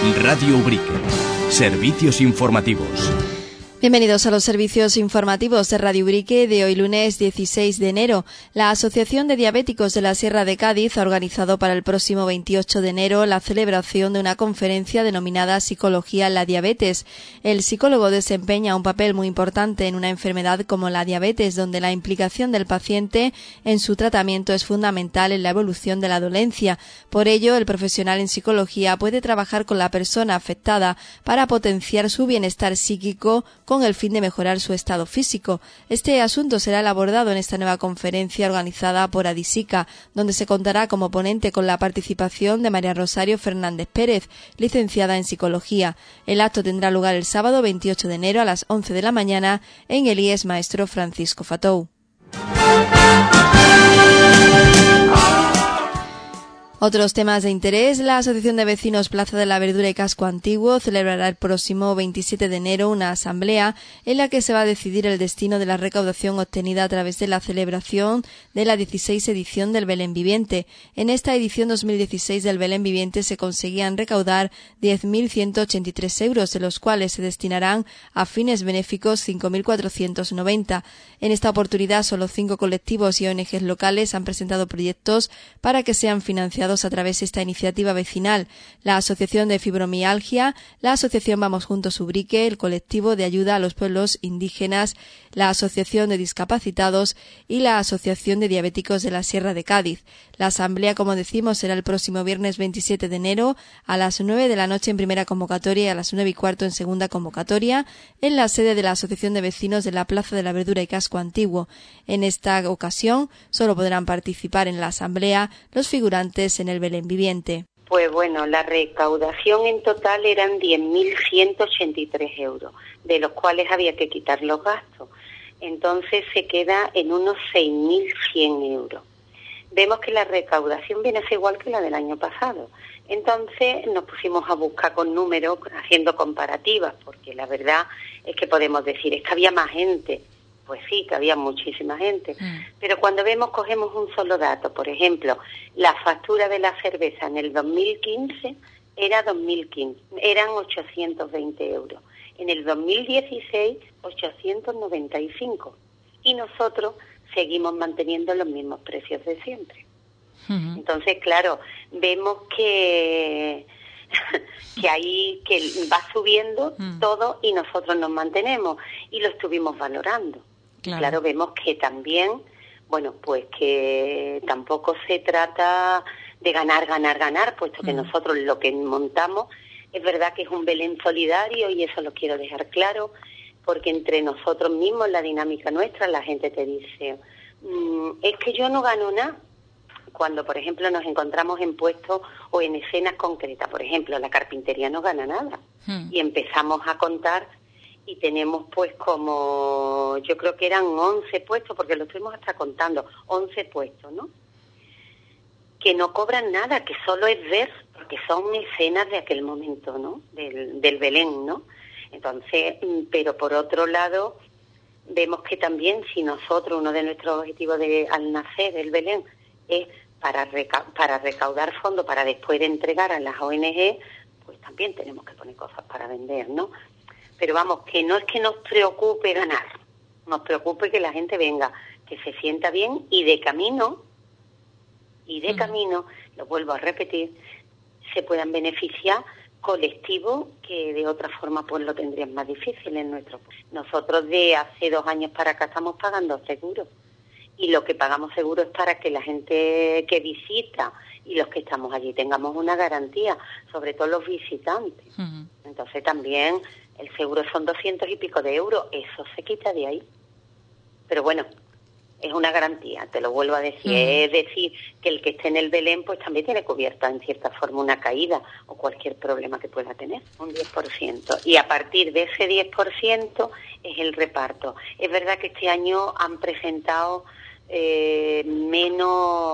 Radio Ubrique. Servicios informativos. Bienvenidos a los servicios informativos de Radio Ubrique de hoy lunes 16 de enero. La Asociación de Diabéticos de la Sierra de Cádiz ha organizado para el próximo 28 de enero la celebración de una conferencia denominada Psicología en la Diabetes. El psicólogo desempeña un papel muy importante en una enfermedad como la diabetes, donde la implicación del paciente en su tratamiento es fundamental en la evolución de la dolencia. Por ello, el profesional en psicología puede trabajar con la persona afectada para potenciar su bienestar psíquico con el fin de mejorar su estado físico. Este asunto será abordado en esta nueva conferencia organizada por Adisica, donde se contará como ponente con la participación de María Rosario Fernández Pérez, licenciada en Psicología. El acto tendrá lugar el sábado 28 de enero a las 11 de la mañana en el IES Maestro Francisco Fatou. Otros temas de interés. La Asociación de Vecinos Plaza de la Verdura y Casco Antiguo celebrará el próximo 27 de enero una asamblea en la que se va a decidir el destino de la recaudación obtenida a través de la celebración de la 16 edición del Belén Viviente. En esta edición 2016 del Belén Viviente se conseguían recaudar 10.183 euros, de los cuales se destinarán a fines benéficos 5.490. En esta oportunidad, solo 5 colectivos y ONGs locales han presentado proyectos para que sean financiados a través de esta iniciativa vecinal: la Asociación de Fibromialgia, la Asociación Vamos Juntos Ubrique, el Colectivo de Ayuda a los Pueblos Indígenas, la Asociación de Discapacitados y la Asociación de Diabéticos de la Sierra de Cádiz. La asamblea, como decimos, será el próximo viernes 27 de enero a las 9 de la noche en primera convocatoria y a las 9:15 en segunda convocatoria en la sede de la Asociación de Vecinos de la Plaza de la Verdura y Casco Antiguo. En esta ocasión solo podrán participar en la asamblea los figurantes en el Belén Viviente. Pues bueno, la recaudación en total eran 10.183 euros, de los cuales había que quitar los gastos. Entonces se queda en unos 6.100 euros. Vemos que la recaudación viene a ser igual que la del año pasado. Entonces nos pusimos a buscar con números, haciendo comparativas, porque la verdad es que podemos decir, es que había más gente. Pues sí, que había muchísima gente. Pero cuando cogemos un solo dato. Por ejemplo, la factura de la cerveza en el 2015 eran 820 euros. En el 2016, 895. Y nosotros seguimos manteniendo los mismos precios de siempre. Entonces, claro, vemos que va subiendo todo y nosotros nos mantenemos. Y lo estuvimos valorando. Claro, vemos que también, bueno, pues que tampoco se trata de ganar, puesto que nosotros lo que montamos es verdad que es un Belén solidario, y eso lo quiero dejar claro, porque entre nosotros mismos, la dinámica nuestra, la gente te dice, es que yo no gano nada. Cuando, por ejemplo, nos encontramos en puestos o en escenas concretas, por ejemplo, la carpintería no gana nada. Y empezamos a contar y tenemos pues como, yo creo que eran 11 puestos, porque lo estuvimos hasta contando, 11 puestos, ¿no? Que no cobran nada, que solo es ver, porque son escenas de aquel momento, ¿no? Del Belén, ¿no? Entonces, pero por otro lado, vemos que también si nosotros, uno de nuestros objetivos al nacer del Belén es para recaudar fondos para después de entregar a las ONG, pues también tenemos que poner cosas para vender, ¿no? Pero vamos, que no es que nos preocupe ganar, nos preocupe que la gente venga, que se sienta bien y de camino, lo vuelvo a repetir, se puedan beneficiar colectivos que de otra forma pues lo tendrían más difícil en nuestro país. Nosotros de hace 2 años para acá estamos pagando seguros, y lo que pagamos seguro es para que la gente que visita y los que estamos allí tengamos una garantía, sobre todo los visitantes. Entonces también el seguro son 200 y pico de euros, eso se quita de ahí. Pero bueno, es una garantía, te lo vuelvo a decir. Es decir, que el que esté en el Belén pues también tiene cubierta en cierta forma una caída o cualquier problema que pueda tener, un 10%. Y a partir de ese 10% es el reparto. Es verdad que este año han presentado menos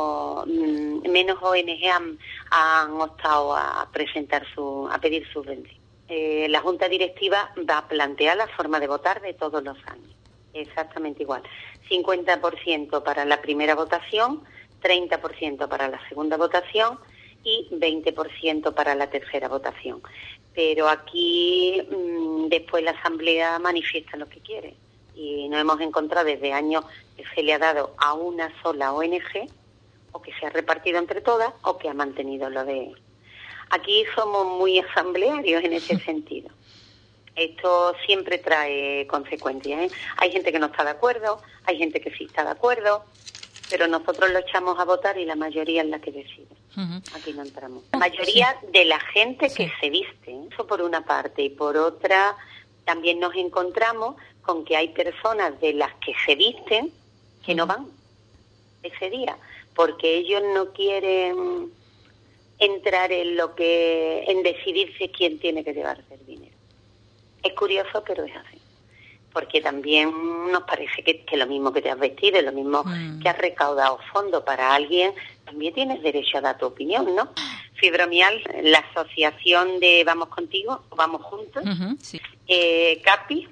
ONG han optado a pedir subvención. La Junta Directiva va a plantear la forma de votar de todos los años, exactamente igual. 50% para la primera votación, 30% para la segunda votación y 20% para la tercera votación. Pero aquí después la Asamblea manifiesta lo que quiere. Y nos hemos encontrado desde años que se le ha dado a una sola ONG, o que se ha repartido entre todas, o que ha mantenido lo de... Aquí somos muy asamblearios en ese sentido. Esto siempre trae consecuencias, ¿eh? Hay gente que no está de acuerdo, hay gente que sí está de acuerdo, pero nosotros lo echamos a votar y la mayoría es la que decide. Aquí no entramos. La mayoría de la gente que se viste, ¿eh? Eso por una parte. Y por otra, también nos encontramos con que hay personas de las que se visten que no van ese día, porque ellos no quieren entrar en decidirse quién tiene que llevarse el dinero. Es curioso, pero es así. Porque también nos parece que lo mismo que te has vestido, lo mismo que has recaudado fondos para alguien, también tienes derecho a dar tu opinión, ¿no? Fibromial, la asociación de Vamos Contigo, Vamos Juntos, sí. CAPI,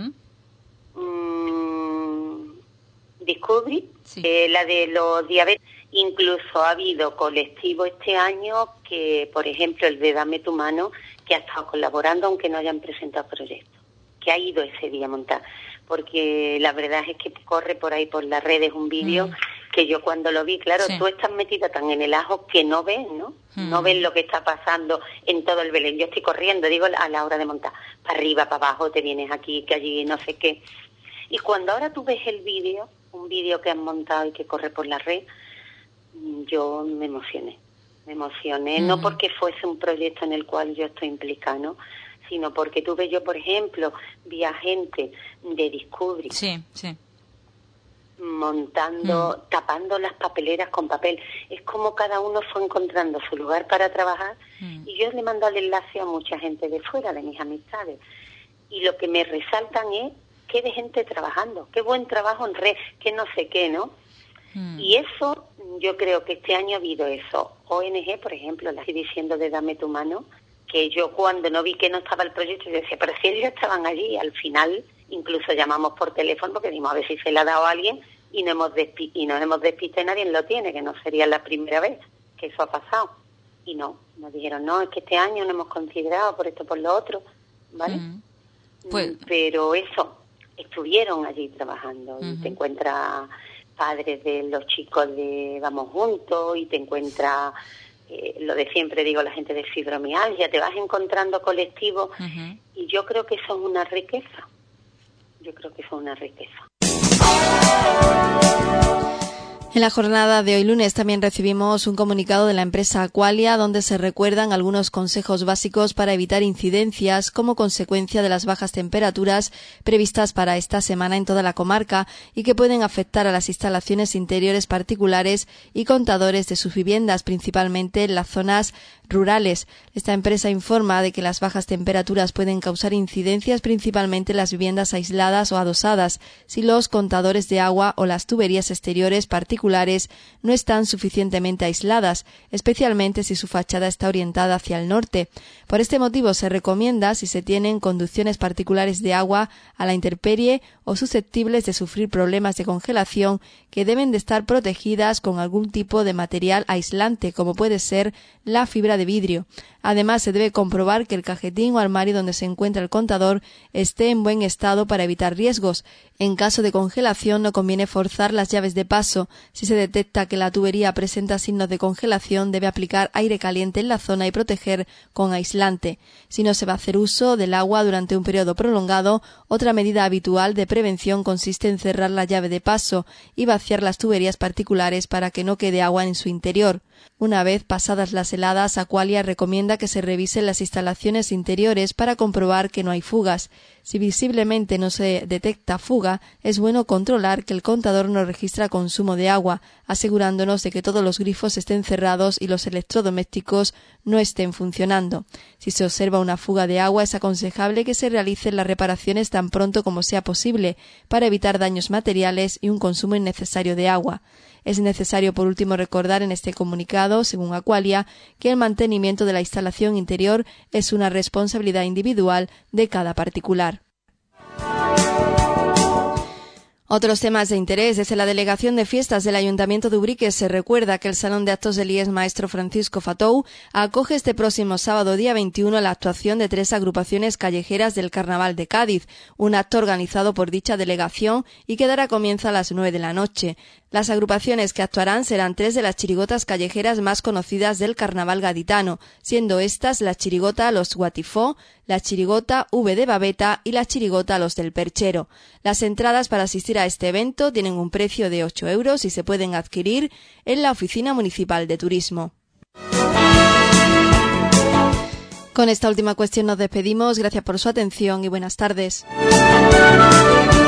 Discovery, sí. La de los diabetes. Incluso ha habido colectivos este año que, por ejemplo, el de Dame tu Mano, que ha estado colaborando aunque no hayan presentado proyectos, que ha ido ese día a montar, porque la verdad es que corre por ahí por las redes un vídeo que yo cuando lo vi, claro, tú estás metida tan en el ajo que no ves, ¿no? No ves lo que está pasando en todo el Belén. Yo estoy corriendo, digo, a la hora de montar, para arriba, para abajo, te vienes aquí, que allí, no sé qué. Y cuando ahora tú ves el vídeo, un vídeo que han montado y que corre por la red, yo me emocioné, no porque fuese un proyecto en el cual yo estoy implicada, ¿no? Sino porque tuve yo, por ejemplo, vi a gente de Discovery montando, tapando las papeleras con papel. Es como cada uno fue encontrando su lugar para trabajar y yo le mando el enlace a mucha gente de fuera, de mis amistades. Y lo que me resaltan es qué de gente trabajando, qué buen trabajo en red, qué no sé qué, ¿no? Y eso, yo creo que este año ha habido eso. ONG, por ejemplo, la estoy diciendo de Dame tu Mano, que yo cuando no vi que no estaba el proyecto, yo decía, pero si ellos estaban allí, al final incluso llamamos por teléfono porque dijimos a ver si se le ha dado a alguien y nos hemos despistado y nadie lo tiene, que no sería la primera vez que eso ha pasado. Y no, nos dijeron, no, es que este año no hemos considerado por esto, por lo otro, ¿vale? Pues... Pero eso, estuvieron allí trabajando y te encuentras padres de los chicos de Vamos Juntos y te encuentras, lo de siempre digo, la gente de fibromialgia, te vas encontrando colectivos y yo creo que eso es una riqueza. En la jornada de hoy lunes también recibimos un comunicado de la empresa Aqualia donde se recuerdan algunos consejos básicos para evitar incidencias como consecuencia de las bajas temperaturas previstas para esta semana en toda la comarca y que pueden afectar a las instalaciones interiores particulares y contadores de sus viviendas, principalmente en las zonas rurales. Esta empresa informa de que las bajas temperaturas pueden causar incidencias principalmente en las viviendas aisladas o adosadas si los contadores de agua o las tuberías exteriores particulares no están suficientemente aisladas, especialmente si su fachada está orientada hacia el norte. Por este motivo se recomienda, si se tienen conducciones particulares de agua a la intemperie o susceptibles de sufrir problemas de congelación, que deben de estar protegidas con algún tipo de material aislante, como puede ser la fibra de vidrio. Además, se debe comprobar que el cajetín o armario donde se encuentra el contador esté en buen estado para evitar riesgos. En caso de congelación, no conviene forzar las llaves de paso. Si se detecta que la tubería presenta signos de congelación, debe aplicar aire caliente en la zona y proteger con aislante. Si no se va a hacer uso del agua durante un periodo prolongado, otra medida habitual de prevención consiste en cerrar la llave de paso y vaciar las tuberías particulares para que no quede agua en su interior. Una vez pasadas las heladas, Aqualia recomienda que se revisen las instalaciones interiores para comprobar que no hay fugas. Si visiblemente no se detecta fuga, es bueno controlar que el contador no registra consumo de agua, asegurándonos de que todos los grifos estén cerrados y los electrodomésticos no estén funcionando. Si se observa una fuga de agua, es aconsejable que se realicen las reparaciones tan pronto como sea posible para evitar daños materiales y un consumo innecesario de agua. Es necesario, por último, recordar en este comunicado, según Aqualia, que el mantenimiento de la instalación interior es una responsabilidad individual de cada particular. Otros temas de interés. Desde la Delegación de Fiestas del Ayuntamiento de Ubrique se recuerda que el Salón de Actos del IES Maestro Francisco Fatou acoge este próximo sábado día 21 la actuación de 3 agrupaciones callejeras del Carnaval de Cádiz, un acto organizado por dicha delegación y que dará comienzo a las 9 de la noche. Las agrupaciones que actuarán serán 3 de las chirigotas callejeras más conocidas del Carnaval gaditano, siendo estas la chirigota Los Guatifó, la chirigota V de Babeta y la chirigota Los del Perchero. Las entradas para asistir a este evento tienen un precio de 8 euros y se pueden adquirir en la Oficina Municipal de Turismo. Con esta última cuestión nos despedimos. Gracias por su atención y buenas tardes.